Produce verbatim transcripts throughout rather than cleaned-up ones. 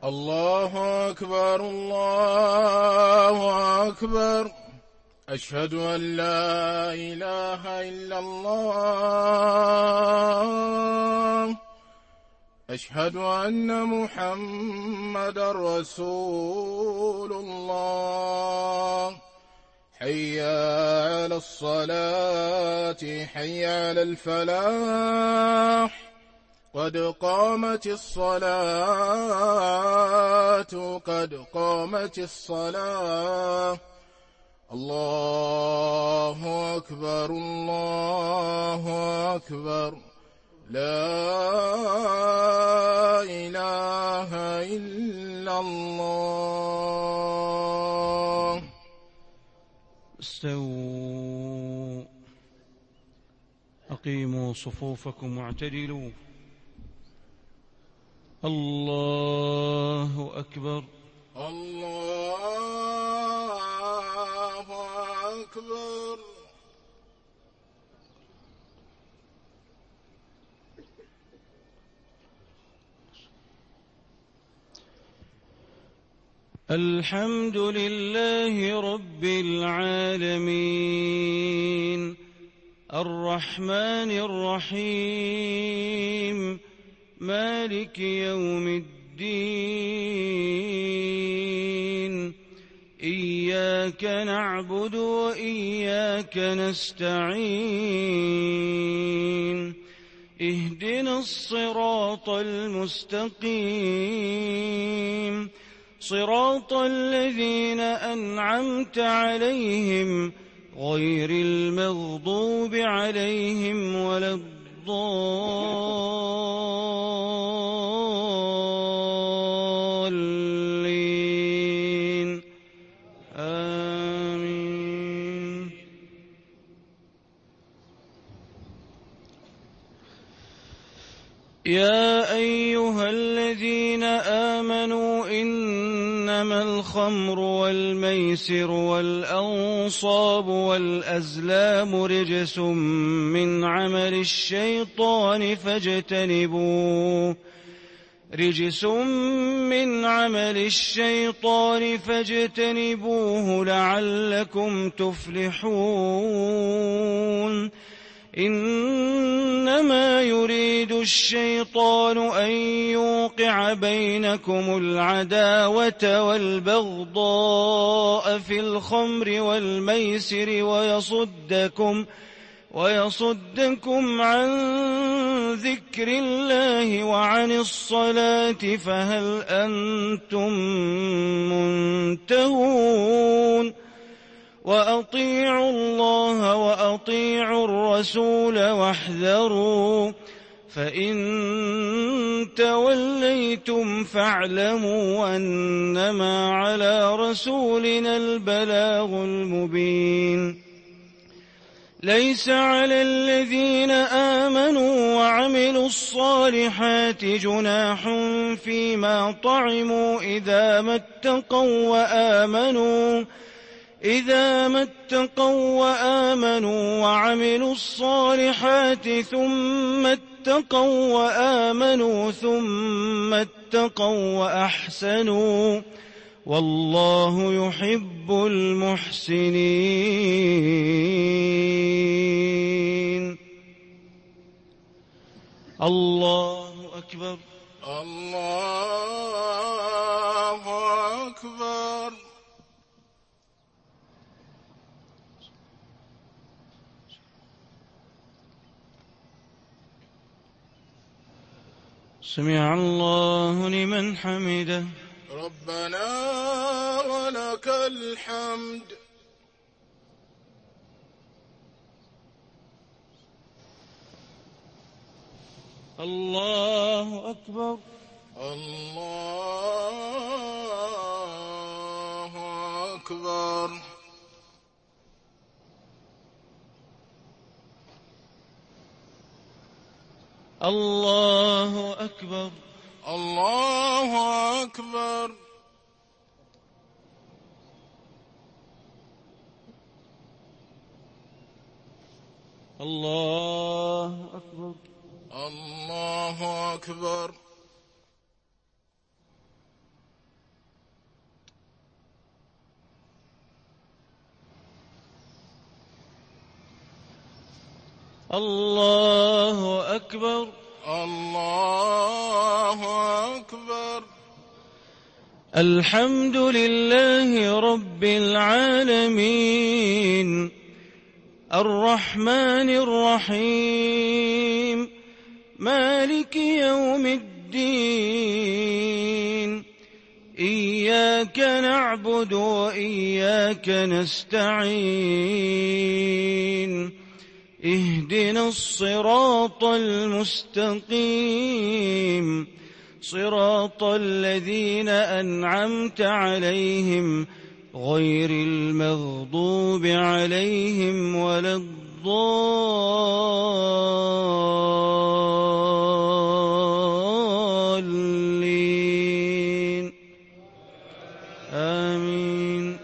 الله أكبر الله أكبر. أشهد أن لا إله إلا الله. أشهد أن محمدًا رسول الله. حي على الصلاة حي على الفلاح. قد قامت الصلاة قد قامت الصلاة. الله أكبر الله أكبر. لا إله إلا الله. استووا، أقيموا صفوفكم واعتدلوا. الله أكبر الله أكبر. الحمد لله رب العالمين، الرحمن الرحيم، مالك يوم الدين. إياك نعبد وإياك نستعين. اهدنا الصراط المستقيم، صراط الذين أنعمت عليهم غير المغضوب عليهم ولا الضالين. آمين. يا أيها الذين آمنوا إنما الخمر والميسر والأنصاب والأزلام رجس من عمل الشيطان فاجتنبوه رجس من عمل الشيطان فاجتنبوه لعلكم تفلحون. إنما يريد الشيطان أن يوقع بينكم العداوة والبغضاء في الخمر والميسر ويصدكم ويصدكم عن ذكر الله وعن الصلاة فهل أنتم منتهون؟ وأطيعوا الله وأطيعوا الرسول واحذروا، فإن توليتم فاعلموا أنما على رسولنا البلاغ المبين. ليس على الذين آمنوا وعملوا الصالحات جناح فيما طعموا إذا ما اتقوا وآمنوا إذا ما اتقوا وآمنوا وعملوا الصالحات ثم اتقوا وآمنوا ثم اتقوا وأحسنوا، والله يحب المحسنين. الله أكبر الله أكبر. سمع الله لمن حمده. ربنا ولك الحمد. الله أكبر الله أكبر. الله أكبر الله أكبر. الله أكبر الله أكبر. الله أكبر. الله أكبر. الحمد لله رب العالمين، الرحمن الرحيم، مالك يوم الدين، إياك نعبد وإياك نستعين، اهدنا الصراط المستقيم، صراط الذين أنعمت عليهم غير المغضوب عليهم ولا الضالين، آمين.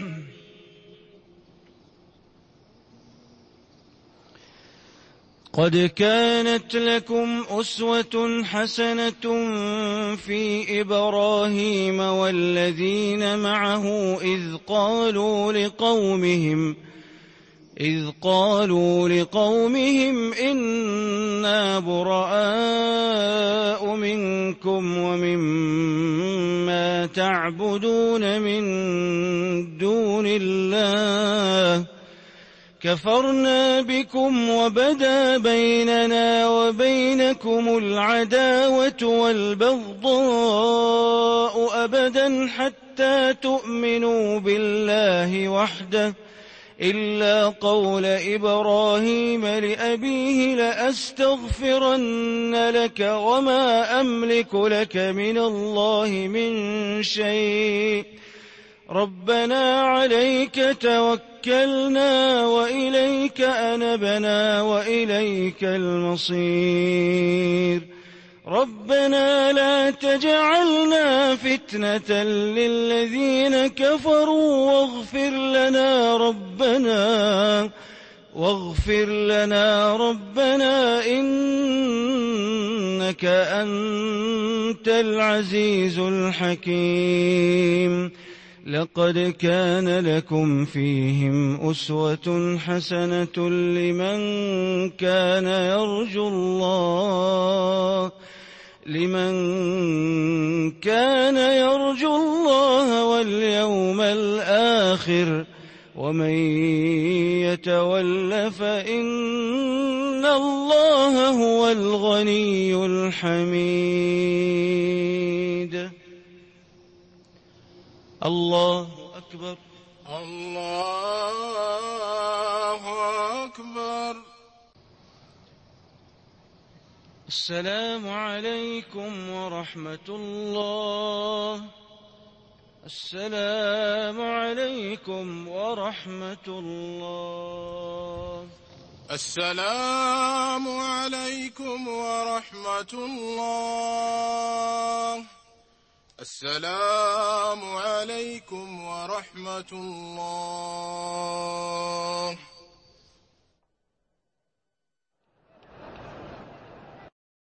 قد كانت لكم أسوة حسنة في إبراهيم والذين معه إذ قالوا لقومهم إذ قالوا لقومهم إنا براء منكم ومما تعبدون من دون الله كفرنا بكم وبدا بيننا وبينكم العداوة والبغضاء أبدا حتى تؤمنوا بالله وحده إلا قول إبراهيم لأبيه لأستغفرن لك وما أملك لك من الله من شيء ربنا عليك توكلنا وإليك أنبنا وإليك المصير ربنا لا تجعلنا فتنة للذين كفروا واغفر لنا ربنا واغفر لنا ربنا إنك أنت العزيز الحكيم. لقد كان لكم فيهم أسوة حسنة لمن كان يرجو الله لمن كان يرجو الله واليوم الآخر ومن يتول فإن الله هو الغني الحميد. الله أكبر. الله أكبر. السلام عليكم ورحمة الله. السلام عليكم ورحمة الله. السلام عليكم ورحمة الله. السلام عليكم ورحمة الله.